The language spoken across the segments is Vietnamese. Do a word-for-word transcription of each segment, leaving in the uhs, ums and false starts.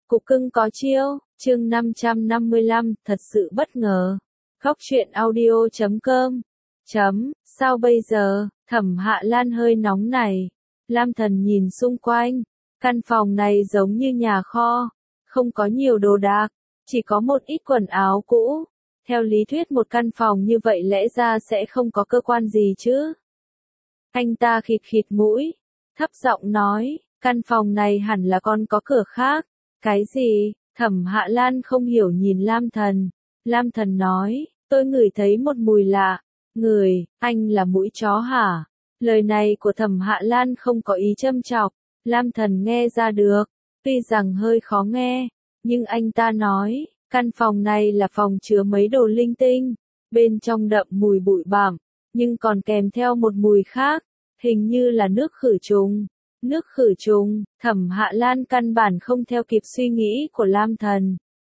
Cục cưng có chiêu, chương năm trăm năm mươi lăm, thật sự bất ngờ. Khóc chuyện audio chấm com. Chấm, sao bây giờ, Thẩm Hạ Lan hơi nóng này. Lam Thần nhìn xung quanh, căn phòng này giống như nhà kho, không có nhiều đồ đạc, chỉ có một ít quần áo cũ. Theo lý thuyết một căn phòng như vậy lẽ ra sẽ không có cơ quan gì chứ. Anh ta khịt khịt mũi, thấp giọng nói, căn phòng này hẳn là còn có cửa khác. Cái gì? Thẩm Hạ Lan không hiểu nhìn Lam Thần. Lam Thần nói, tôi ngửi thấy một mùi lạ. Người, anh là mũi chó hả? Lời này của Thẩm Hạ Lan không có ý châm chọc. Lam Thần nghe ra được, tuy rằng hơi khó nghe, nhưng anh ta nói, căn phòng này là phòng chứa mấy đồ linh tinh, bên trong đậm mùi bụi bặm, nhưng còn kèm theo một mùi khác, hình như là nước khử trùng. Nước khử trùng, Thẩm Hạ Lan căn bản không theo kịp suy nghĩ của Lam Thần.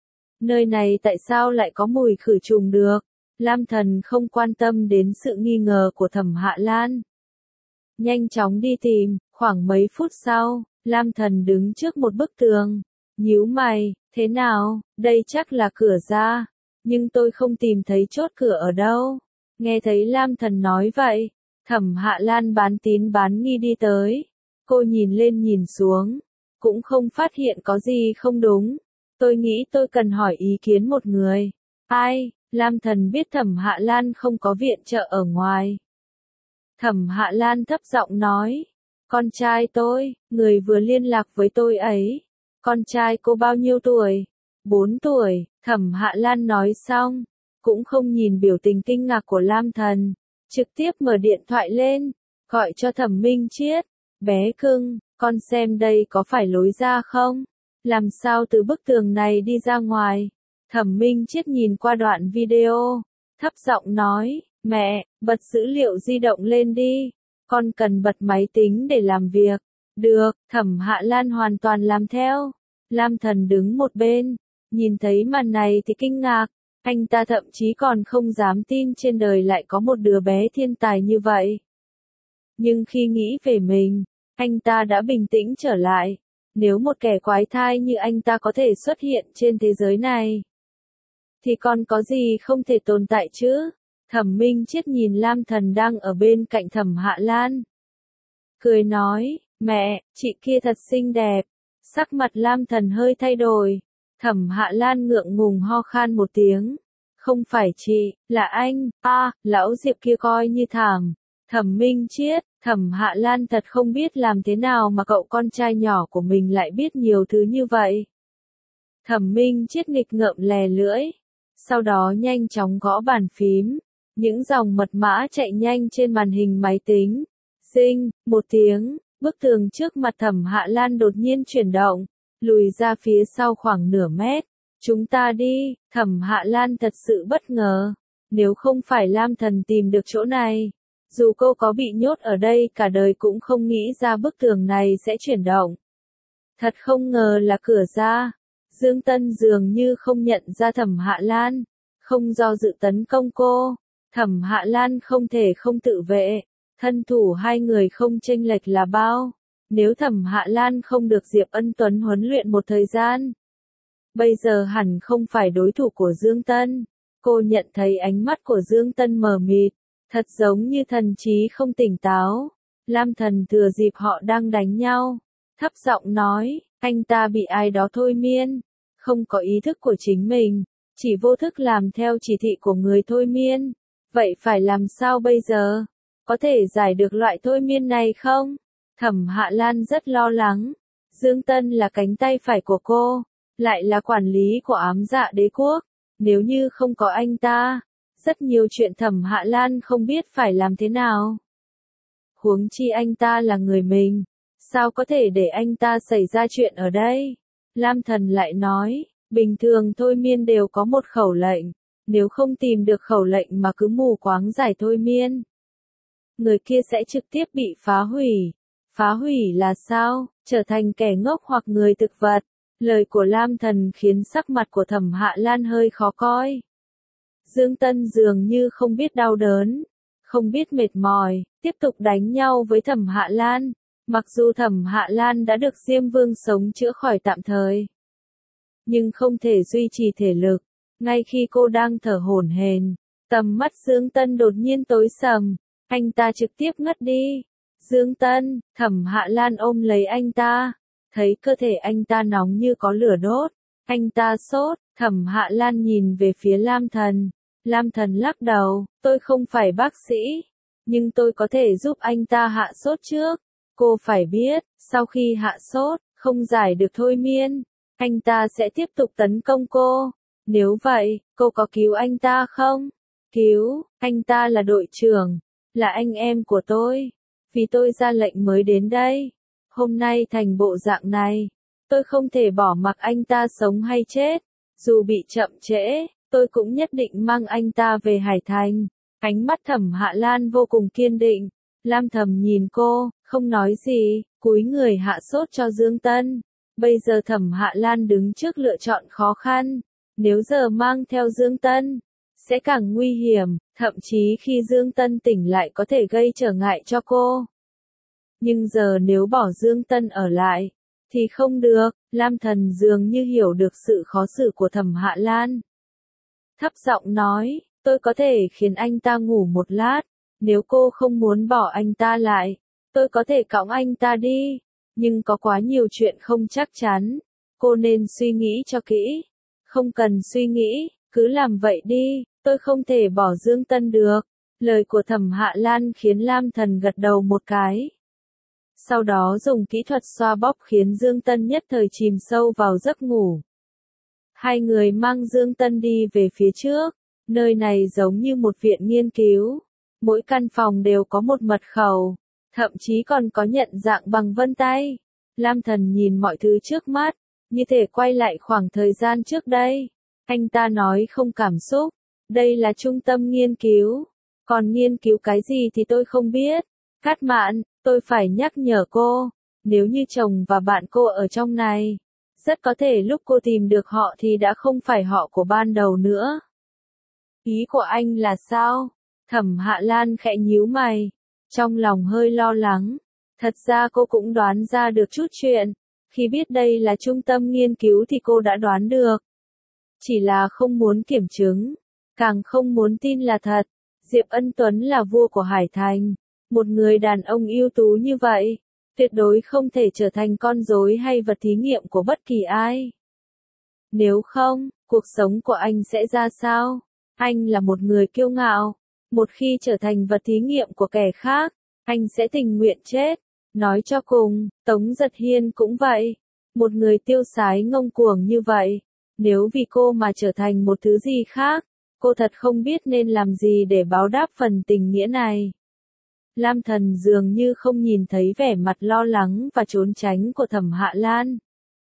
Nơi này tại sao lại có mùi khử trùng được? Lam Thần không quan tâm đến sự nghi ngờ của Thẩm Hạ Lan. Nhanh chóng đi tìm, khoảng mấy phút sau, Lam Thần đứng trước một bức tường. Nhíu mày, thế nào, đây chắc là cửa ra, nhưng tôi không tìm thấy chốt cửa ở đâu. Nghe thấy Lam Thần nói vậy, Thẩm Hạ Lan bán tín bán nghi đi tới. Cô nhìn lên nhìn xuống, cũng không phát hiện có gì không đúng. Tôi nghĩ tôi cần hỏi ý kiến một người. Ai? Lam Thần biết Thẩm Hạ Lan không có viện trợ ở ngoài. Thẩm Hạ Lan thấp giọng nói, con trai tôi, người vừa liên lạc với tôi ấy. Con trai cô bao nhiêu tuổi? Bốn tuổi, Thẩm Hạ Lan nói xong, cũng không nhìn biểu tình kinh ngạc của Lam Thần, trực tiếp mở điện thoại lên, gọi cho Thẩm Minh Chiết. Bé cưng, con xem đây có phải lối ra không? Làm sao từ bức tường này đi ra ngoài? Thẩm Minh Chiết nhìn qua đoạn video, thấp giọng nói, mẹ, bật dữ liệu di động lên đi, con cần bật máy tính để làm việc. Được, Thẩm Hạ Lan hoàn toàn làm theo. Lam Thần đứng một bên, nhìn thấy màn này thì kinh ngạc, anh ta thậm chí còn không dám tin trên đời lại có một đứa bé thiên tài như vậy. Nhưng khi nghĩ về mình, anh ta đã bình tĩnh trở lại. Nếu một kẻ quái thai như anh ta có thể xuất hiện trên thế giới này, thì còn có gì không thể tồn tại chứ? Thẩm Minh Chiết nhìn Lam Thần đang ở bên cạnh Thẩm Hạ Lan, cười nói, mẹ, chị kia thật xinh đẹp. Sắc mặt Lam Thần hơi thay đổi. Thẩm Hạ Lan ngượng ngùng ho khan một tiếng. Không phải chị, là anh. A, à, lão Diệp kia coi như thảm. Thẩm Minh Chiết, Thẩm Hạ Lan thật không biết làm thế nào mà cậu con trai nhỏ của mình lại biết nhiều thứ như vậy. Thẩm Minh Chiết nghịch ngợm lè lưỡi, sau đó nhanh chóng gõ bàn phím, những dòng mật mã chạy nhanh trên màn hình máy tính. Xinh, một tiếng, bức tường trước mặt Thẩm Hạ Lan đột nhiên chuyển động, lùi ra phía sau khoảng nửa mét. Chúng ta đi, Thẩm Hạ Lan thật sự bất ngờ, nếu không phải Lam Thần tìm được chỗ này, dù cô có bị nhốt ở đây cả đời cũng không nghĩ ra bức tường này sẽ chuyển động. Thật không ngờ là cửa ra. Dương Tân dường như không nhận ra Thẩm Hạ Lan, không do dự tấn công cô. Thẩm Hạ Lan không thể không tự vệ, thân thủ hai người không chênh lệch là bao. Nếu Thẩm Hạ Lan không được Diệp Ân Tuấn huấn luyện một thời gian, bây giờ hẳn không phải đối thủ của Dương Tân. Cô nhận thấy ánh mắt của Dương Tân mờ mịt, thật giống như thần trí không tỉnh táo. Lam Thần thừa dịp họ đang đánh nhau, thấp giọng nói, anh ta bị ai đó thôi miên, không có ý thức của chính mình, chỉ vô thức làm theo chỉ thị của người thôi miên. Vậy phải làm sao bây giờ? Có thể giải được loại thôi miên này không? Thẩm Hạ Lan rất lo lắng. Dương Tân là cánh tay phải của cô, lại là quản lý của ám dạ đế quốc. Nếu như không có anh ta, rất nhiều chuyện Thẩm Hạ Lan không biết phải làm thế nào. Huống chi anh ta là người mình, sao có thể để anh ta xảy ra chuyện ở đây? Lam Thần lại nói, bình thường thôi miên đều có một khẩu lệnh, nếu không tìm được khẩu lệnh mà cứ mù quáng giải thôi miên, người kia sẽ trực tiếp bị phá hủy. Phá hủy là sao? Trở thành kẻ ngốc hoặc người thực vật. Lời của Lam Thần khiến sắc mặt của Thẩm Hạ Lan hơi khó coi. Dương Tân dường như không biết đau đớn, không biết mệt mỏi, tiếp tục đánh nhau với Thẩm Hạ Lan. Mặc dù Thẩm Hạ Lan đã được Diêm Vương sống chữa khỏi tạm thời, nhưng không thể duy trì thể lực. Ngay khi cô đang thở hổn hển, tầm mắt Dương Tân đột nhiên tối sầm, anh ta trực tiếp ngất đi. Dương Tân, Thẩm Hạ Lan ôm lấy anh ta, thấy cơ thể anh ta nóng như có lửa đốt, anh ta sốt. Thẩm Hạ Lan nhìn về phía Lam Thần, Lam Thần lắc đầu, tôi không phải bác sĩ, nhưng tôi có thể giúp anh ta hạ sốt trước. Cô phải biết, sau khi hạ sốt, không giải được thôi miên, anh ta sẽ tiếp tục tấn công cô. Nếu vậy, cô có cứu anh ta không? Cứu, anh ta là đội trưởng, là anh em của tôi. Vì tôi ra lệnh mới đến đây. Hôm nay thành bộ dạng này, tôi không thể bỏ mặc anh ta sống hay chết. Dù bị chậm trễ, tôi cũng nhất định mang anh ta về Hải Thành. Ánh mắt Thẩm Hạ Lan vô cùng kiên định. Lam Thẩm nhìn cô, không nói gì, cúi người hạ sốt cho Dương Tân. Bây giờ Thẩm Hạ Lan đứng trước lựa chọn khó khăn. Nếu giờ mang theo Dương Tân, sẽ càng nguy hiểm, thậm chí khi Dương Tân tỉnh lại có thể gây trở ngại cho cô. Nhưng giờ nếu bỏ Dương Tân ở lại, thì không được. Lam Thần dường như hiểu được sự khó xử của Thẩm Hạ Lan. Thấp giọng nói, tôi có thể khiến anh ta ngủ một lát, nếu cô không muốn bỏ anh ta lại, tôi có thể cõng anh ta đi, nhưng có quá nhiều chuyện không chắc chắn, cô nên suy nghĩ cho kỹ. Không cần suy nghĩ, cứ làm vậy đi, tôi không thể bỏ Dương Tân được. Lời của Thẩm Hạ Lan khiến Lam Thần gật đầu một cái. Sau đó dùng kỹ thuật xoa bóp khiến Dương Tân nhất thời chìm sâu vào giấc ngủ. Hai người mang Dương Tân đi về phía trước, nơi này giống như một viện nghiên cứu. Mỗi căn phòng đều có một mật khẩu, thậm chí còn có nhận dạng bằng vân tay. Lam Thần nhìn mọi thứ trước mắt, như thể quay lại khoảng thời gian trước đây. Anh ta nói không cảm xúc, đây là trung tâm nghiên cứu, còn nghiên cứu cái gì thì tôi không biết. Cát Mạn, tôi phải nhắc nhở cô, nếu như chồng và bạn cô ở trong này, rất có thể lúc cô tìm được họ thì đã không phải họ của ban đầu nữa. Ý của anh là sao? Thẩm Hạ Lan khẽ nhíu mày, trong lòng hơi lo lắng. Thật ra cô cũng đoán ra được chút chuyện, khi biết đây là trung tâm nghiên cứu thì cô đã đoán được. Chỉ là không muốn kiểm chứng, càng không muốn tin là thật. Diệp Ân Tuấn là vua của Hải Thành, một người đàn ông ưu tú như vậy, tuyệt đối không thể trở thành con rối hay vật thí nghiệm của bất kỳ ai. Nếu không, cuộc sống của anh sẽ ra sao? Anh là một người kiêu ngạo, một khi trở thành vật thí nghiệm của kẻ khác, anh sẽ tình nguyện chết. Nói cho cùng, Tống Giật Hiên cũng vậy, một người tiêu sái ngông cuồng như vậy, nếu vì cô mà trở thành một thứ gì khác, cô thật không biết nên làm gì để báo đáp phần tình nghĩa này. Lam Thần dường như không nhìn thấy vẻ mặt lo lắng và trốn tránh của Thẩm Hạ Lan.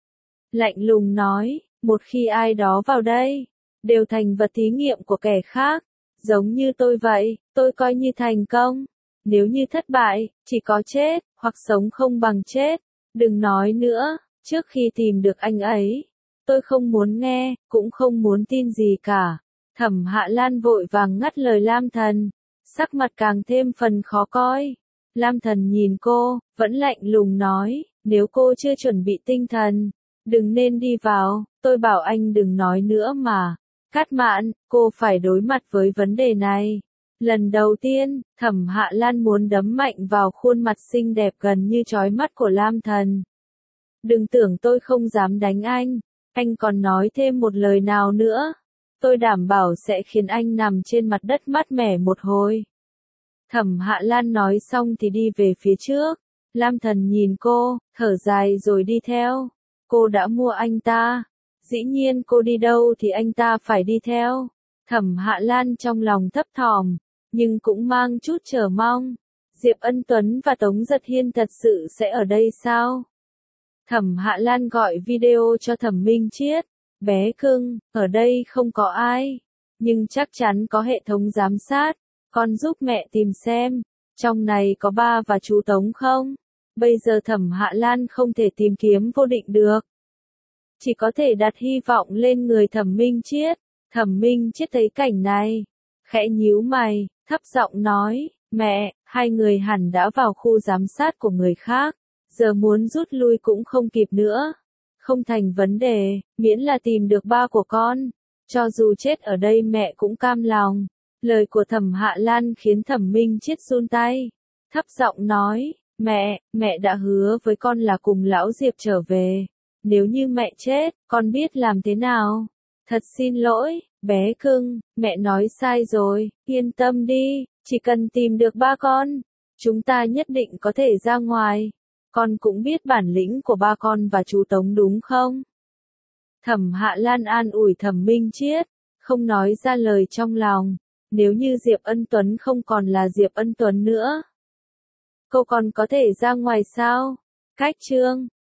Lạnh lùng nói, một khi ai đó vào đây, đều thành vật thí nghiệm của kẻ khác, giống như tôi vậy, tôi coi như thành công. Nếu như thất bại, chỉ có chết, hoặc sống không bằng chết. Đừng nói nữa, trước khi tìm được anh ấy, tôi không muốn nghe, cũng không muốn tin gì cả. Thẩm Hạ Lan vội vàng ngắt lời Lam Thần, sắc mặt càng thêm phần khó coi. Lam Thần nhìn cô, vẫn lạnh lùng nói, nếu cô chưa chuẩn bị tinh thần, đừng nên đi vào, tôi bảo anh đừng nói nữa mà. Cát Mạn, cô phải đối mặt với vấn đề này. Lần đầu tiên, Thẩm Hạ Lan muốn đấm mạnh vào khuôn mặt xinh đẹp gần như chói mắt của Lam Thần. Đừng tưởng tôi không dám đánh anh, anh còn nói thêm một lời nào nữa, tôi đảm bảo sẽ khiến anh nằm trên mặt đất mát mẻ một hồi. Thẩm Hạ Lan nói xong thì đi về phía trước. Lam Thần nhìn cô, thở dài rồi đi theo. Cô đã mua anh ta, dĩ nhiên cô đi đâu thì anh ta phải đi theo. Thẩm Hạ Lan trong lòng thấp thỏm, nhưng cũng mang chút chờ mong. Diệp Ân Tuấn và Tống Giật Hiên thật sự sẽ ở đây sao? Thẩm Hạ Lan gọi video cho Thẩm Minh Chiết. Bé cưng, ở đây không có ai, nhưng chắc chắn có hệ thống giám sát. Con giúp mẹ tìm xem, trong này có ba và chú Tống không? Bây giờ Thẩm Hạ Lan không thể tìm kiếm vô định được, chỉ có thể đặt hy vọng lên người Thẩm Minh Chiết. Thẩm Minh Chiết thấy cảnh này, khẽ nhíu mày, thấp giọng nói, mẹ, hai người hẳn đã vào khu giám sát của người khác, giờ muốn rút lui cũng không kịp nữa. Không thành vấn đề, miễn là tìm được ba của con. Cho dù chết ở đây mẹ cũng cam lòng. Lời của Thẩm Hạ Lan khiến Thẩm Minh Chiết run tay. Thấp giọng nói, mẹ, mẹ đã hứa với con là cùng lão Diệp trở về. Nếu như mẹ chết, con biết làm thế nào? Thật xin lỗi, bé cưng, mẹ nói sai rồi, yên tâm đi, chỉ cần tìm được ba con, chúng ta nhất định có thể ra ngoài. Con cũng biết bản lĩnh của ba con và chú Tống đúng không? Thẩm Hạ Lan an ủi Thẩm Minh Chiết, không nói ra lời trong lòng. Nếu như Diệp Ân Tuấn không còn là Diệp Ân Tuấn nữa, cô còn có thể ra ngoài sao? Cách chương